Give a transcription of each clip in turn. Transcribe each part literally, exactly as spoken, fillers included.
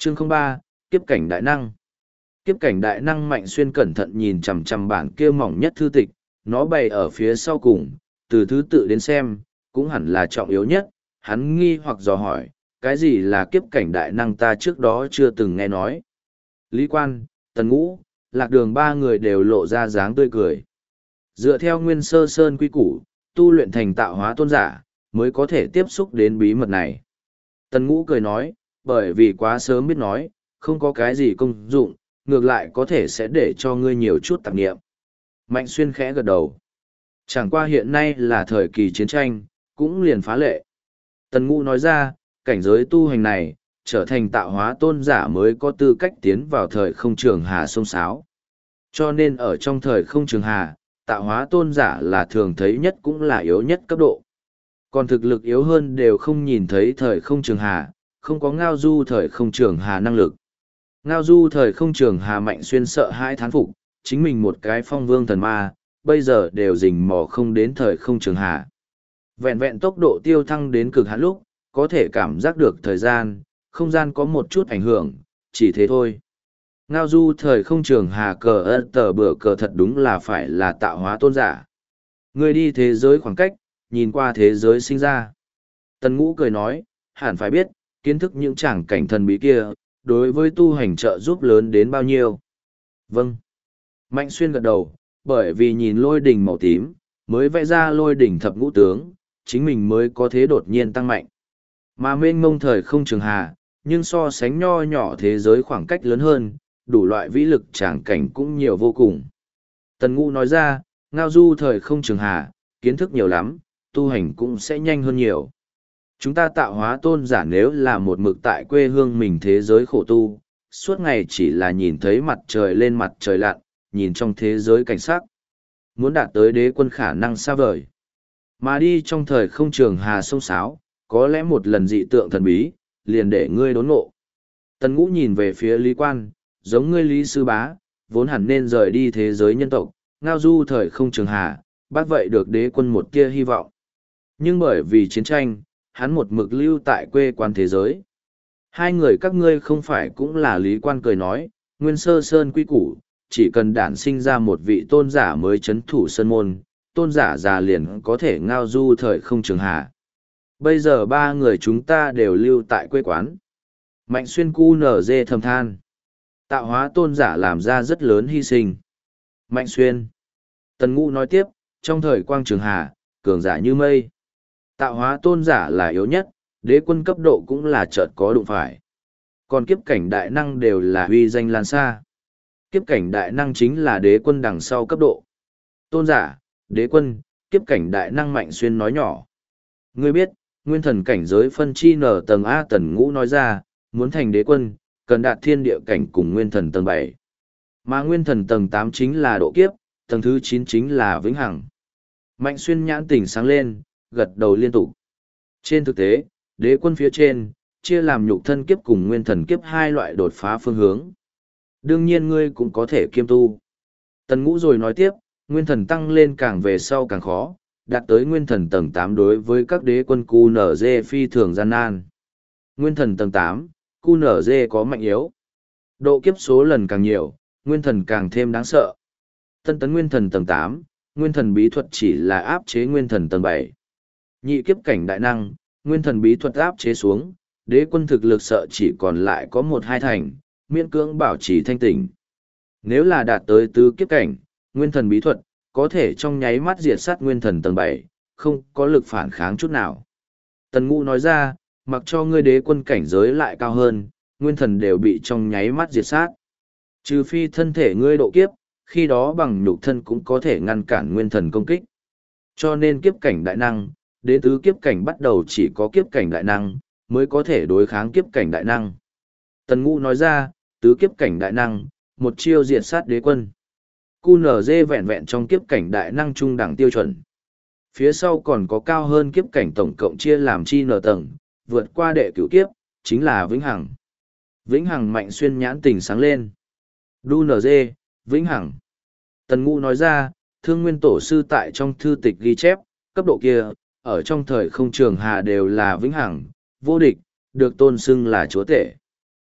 Chương không ba, Kiếp cảnh đại năng. Kiếp cảnh đại năng Mạnh Xuyên cẩn thận nhìn chằm chằm bản kia mỏng nhất thư tịch, nó bày ở phía sau cùng, từ thứ tự đến xem, cũng hẳn là trọng yếu nhất. Hắn nghi hoặc dò hỏi, cái gì là kiếp cảnh đại năng ta trước đó chưa từng nghe nói. Lý Quan, Tần Ngũ, Lạc Đường ba người đều lộ ra dáng tươi cười. Dựa theo nguyên sơ sơn quy củ, tu luyện thành tạo hóa tôn giả, mới có thể tiếp xúc đến bí mật này. Tần Ngũ cười nói, bởi vì quá sớm biết nói, không có cái gì công dụng, ngược lại có thể sẽ để cho ngươi nhiều chút tạp nghiệm. Mạnh Xuyên khẽ gật đầu. Chẳng qua hiện nay là thời kỳ chiến tranh, cũng liền phá lệ. Tần Ngũ nói ra, cảnh giới tu hành này, trở thành tạo hóa tôn giả mới có tư cách tiến vào thời không trường hà sông sáo. Cho nên ở trong thời không trường hà, tạo hóa tôn giả là thường thấy nhất cũng là yếu nhất cấp độ. Còn thực lực yếu hơn đều không nhìn thấy thời không trường hà, không có ngao du thời không trường hà năng lực. Ngao du thời không trường hà Mạnh Xuyên sợ hai thán phục, chính mình một cái phong vương thần ma, bây giờ đều rình mò không đến thời không trường hà. Vẹn vẹn tốc độ tiêu thăng đến cực hạn lúc, có thể cảm giác được thời gian, không gian có một chút ảnh hưởng, chỉ thế thôi. Ngao du thời không trường hà cờ ơ tờ bữa cờ thật đúng là phải là tạo hóa tôn giả. Người đi thế giới khoảng cách, nhìn qua thế giới sinh ra. Tần Ngũ cười nói, hẳn phải biết, kiến thức những tràng cảnh thần bí kia, đối với tu hành trợ giúp lớn đến bao nhiêu. Vâng. Mạnh Xuyên gật đầu, bởi vì nhìn lôi đỉnh màu tím, mới vẽ ra lôi đỉnh thập ngũ tướng, chính mình mới có thế đột nhiên tăng mạnh. Mà mênh mông thời không trường hà, nhưng so sánh nho nhỏ thế giới khoảng cách lớn hơn, đủ loại vĩ lực tràng cảnh cũng nhiều vô cùng. Tần Ngũ nói ra, ngao du thời không trường hà, kiến thức nhiều lắm, tu hành cũng sẽ nhanh hơn nhiều. Chúng ta tạo hóa tôn giả nếu là một mực tại quê hương mình thế giới khổ tu, suốt ngày chỉ là nhìn thấy mặt trời lên mặt trời lặn, nhìn trong thế giới cảnh sắc. Muốn đạt tới đế quân khả năng xa vời. Mà đi trong thời không trường hà sông sáo, có lẽ một lần dị tượng thần bí, liền để ngươi đốn ngộ. Tần Ngũ nhìn về phía Lý Quan, giống ngươi Lý Sư Bá, vốn hẳn nên rời đi thế giới nhân tộc, ngao du thời không trường hà, bác vậy được đế quân một tia hy vọng. Nhưng bởi vì chiến tranh, hắn một mực lưu tại quê quan thế giới. Hai người các ngươi không phải cũng là Lý Quan cười nói, nguyên sơ sơn quy củ, chỉ cần đản sinh ra một vị tôn giả mới chấn thủ sơn môn, tôn giả già liền có thể ngao du thời không trường hà. Bây giờ ba người chúng ta đều lưu tại quê quán. Mạnh Xuyên cu nở dê thầm than. Tạo hóa tôn giả làm ra rất lớn hy sinh. Mạnh Xuyên. Tần Ngũ nói tiếp, trong thời quang trường hà, cường giả như mây. Tạo hóa tôn giả là yếu nhất, đế quân cấp độ cũng là chợt có đụng phải. Còn kiếp cảnh đại năng đều là huy danh lan xa. Kiếp cảnh đại năng chính là đế quân đằng sau cấp độ. Tôn giả, đế quân, kiếp cảnh đại năng Mạnh Xuyên nói nhỏ. Ngươi biết, nguyên thần cảnh giới phân chi nở tầng A. Tần Ngũ nói ra, muốn thành đế quân, cần đạt thiên địa cảnh cùng nguyên thần tầng bảy. Mà nguyên thần tầng tám chính là độ kiếp, tầng thứ chín chính là vĩnh hằng. Mạnh Xuyên nhãn tỉnh sáng lên, gật đầu liên tục. Trên thực tế, đế quân phía trên, chia làm nhục thân kiếp cùng nguyên thần kiếp hai loại đột phá phương hướng. Đương nhiên ngươi cũng có thể kiêm tu. Tần Ngũ rồi nói tiếp, nguyên thần tăng lên càng về sau càng khó, đạt tới nguyên thần tầng tám đối với các đế quân cu nở dê phi thường gian nan. Nguyên thần tầng tám, cu nở dê có mạnh yếu. Độ kiếp số lần càng nhiều, nguyên thần càng thêm đáng sợ. Tân tấn nguyên thần tầng tám, nguyên thần bí thuật chỉ là áp chế nguyên thần tầng bảy. Nhị kiếp cảnh đại năng, nguyên thần bí thuật áp chế xuống, đế quân thực lực sợ chỉ còn lại có một hai thành, miễn cưỡng bảo trì thanh tỉnh. Nếu là đạt tới tứ kiếp cảnh, nguyên thần bí thuật, có thể trong nháy mắt diệt sát nguyên thần tầng bảy, không có lực phản kháng chút nào. Tần Ngũ nói ra, mặc cho ngươi đế quân cảnh giới lại cao hơn, nguyên thần đều bị trong nháy mắt diệt sát. Trừ phi thân thể ngươi độ kiếp, khi đó bằng nhục thân cũng có thể ngăn cản nguyên thần công kích. Cho nên kiếp cảnh đại năng, đến tứ kiếp cảnh bắt đầu chỉ có kiếp cảnh đại năng, mới có thể đối kháng kiếp cảnh đại năng. Tần Ngũ nói ra, tứ kiếp cảnh đại năng, một chiêu diệt sát đế quân. cu nở dê vẹn vẹn trong kiếp cảnh đại năng trung đẳng tiêu chuẩn. Phía sau còn có cao hơn kiếp cảnh tổng cộng chia làm chi nở tầng, vượt qua đệ cửu kiếp, chính là vĩnh hằng. Vĩnh hằng Mạnh Xuyên nhãn tỉnh sáng lên. đu nở dê, vĩnh hằng. Tần Ngũ nói ra, Thương Nguyên Tổ sư tại trong thư tịch ghi chép, cấp độ kia, ở trong thời không trường hà đều là vĩnh hằng, vô địch, được tôn xưng là chúa tể.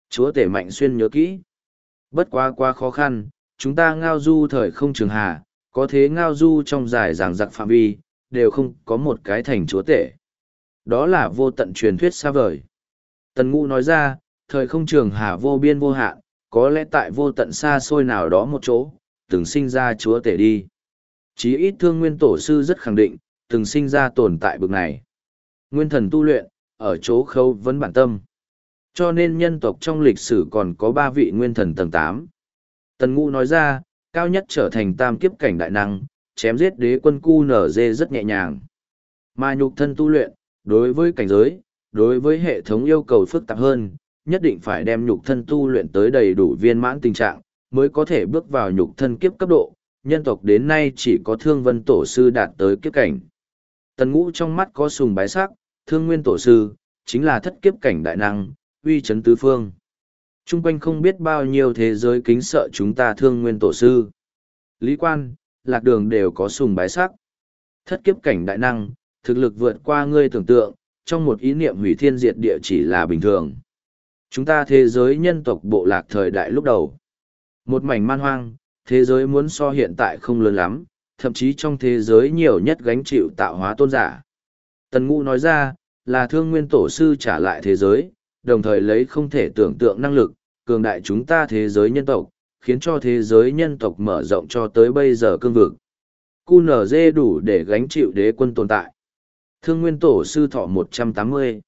Chúa tể Mạnh Xuyên nhớ kỹ. Bất quá quá khó khăn, chúng ta ngao du thời không trường hà, có thế ngao du trong dài giảng giặc phạm vi, đều không có một cái thành chúa tể. Đó là vô tận truyền thuyết xa vời. Tần Ngũ nói ra, thời không trường hà vô biên vô hạn, có lẽ tại vô tận xa xôi nào đó một chỗ, từng sinh ra chúa tể đi. Chí ít Thương Nguyên Tổ sư rất khẳng định, từng sinh ra tồn tại bực này. Nguyên thần tu luyện, ở chỗ khâu vấn bản tâm. Cho nên nhân tộc trong lịch sử còn có ba vị nguyên thần tầng tám. Tần Ngũ nói ra, cao nhất trở thành tam kiếp cảnh đại năng, chém giết đế quân cu nở dê rất nhẹ nhàng. Mà nhục thân tu luyện, đối với cảnh giới, đối với hệ thống yêu cầu phức tạp hơn, nhất định phải đem nhục thân tu luyện tới đầy đủ viên mãn tình trạng, mới có thể bước vào nhục thân kiếp cấp độ. Nhân tộc đến nay chỉ có Thương Vân Tổ sư đạt tới kiếp cảnh. Tần Ngũ trong mắt có sùng bái sắc, Thương Nguyên Tổ sư, chính là thất kiếp cảnh đại năng, uy chấn tứ phương. Trung quanh không biết bao nhiêu thế giới kính sợ chúng ta Thương Nguyên Tổ sư. Lý Quan, Lạc Đường đều có sùng bái sắc. Thất kiếp cảnh đại năng, thực lực vượt qua ngươi tưởng tượng, trong một ý niệm hủy thiên diệt địa chỉ là bình thường. Chúng ta thế giới nhân tộc bộ lạc thời đại lúc đầu. Một mảnh man hoang, thế giới muốn so hiện tại không lớn lắm, thậm chí trong thế giới nhiều nhất gánh chịu tạo hóa tôn giả. Tần Ngũ nói ra, là Thương Nguyên Tổ sư trả lại thế giới, đồng thời lấy không thể tưởng tượng năng lực, cường đại chúng ta thế giới nhân tộc, khiến cho thế giới nhân tộc mở rộng cho tới bây giờ cương vực. cu en giê đủ để gánh chịu đế quân tồn tại. Thương Nguyên Tổ sư thọ một trăm tám mươi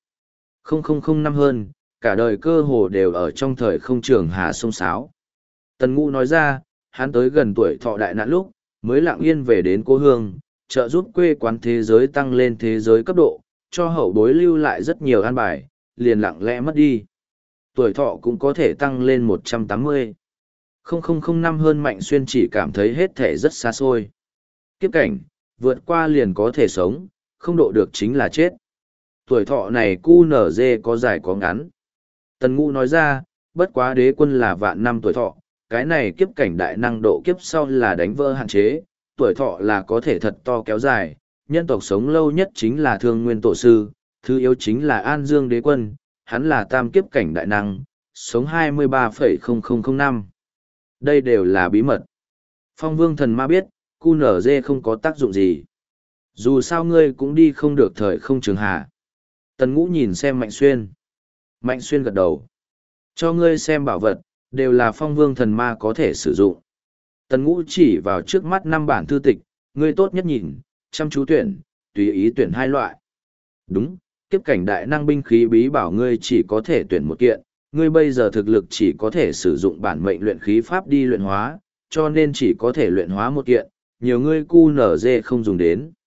nghìn năm hơn, cả đời cơ hồ đều ở trong thời không trường hà sông sáo. Tần Ngũ nói ra, hắn tới gần tuổi thọ đại nạn lúc, mới lặng yên về đến cố hương, trợ giúp quê quán thế giới tăng lên thế giới cấp độ, cho hậu bối lưu lại rất nhiều an bài, liền lặng lẽ mất đi. Tuổi thọ cũng có thể tăng lên một trăm tám mươi nghìn năm hơn. Mạnh Xuyên chỉ cảm thấy hết thể rất xa xôi. Kiếp cảnh, vượt qua liền có thể sống, không độ được chính là chết. Tuổi thọ này cu en giê có dài có ngắn. Tần Ngũ nói ra, bất quá đế quân là vạn năm tuổi thọ, cái này kiếp cảnh đại năng độ kiếp sau là đánh vỡ hạn chế, tuổi thọ là có thể thật to kéo dài, nhân tộc sống lâu nhất chính là Thương Nguyên Tổ sư, thứ yếu chính là An Dương đế quân, hắn là tam kiếp cảnh đại năng, sống hai mươi ba phẩy không không không năm. Đây đều là bí mật. Phong Vương Thần Ma biết, cu en giê không có tác dụng gì. Dù sao ngươi cũng đi không được thời không trường hà. Tần Ngũ nhìn xem Mạnh Xuyên. Mạnh Xuyên gật đầu. Cho ngươi xem bảo vật, đều là Phong Vương Thần Ma có thể sử dụng. Tần Ngũ chỉ vào trước mắt năm bản thư tịch, ngươi tốt nhất nhìn, chăm chú tuyển, tùy ý tuyển hai loại. Đúng, kiếp cảnh đại năng binh khí bí bảo ngươi chỉ có thể tuyển một kiện, ngươi bây giờ thực lực chỉ có thể sử dụng bản mệnh luyện khí pháp đi luyện hóa, cho nên chỉ có thể luyện hóa một kiện, nhiều ngươi cu en giê không dùng đến.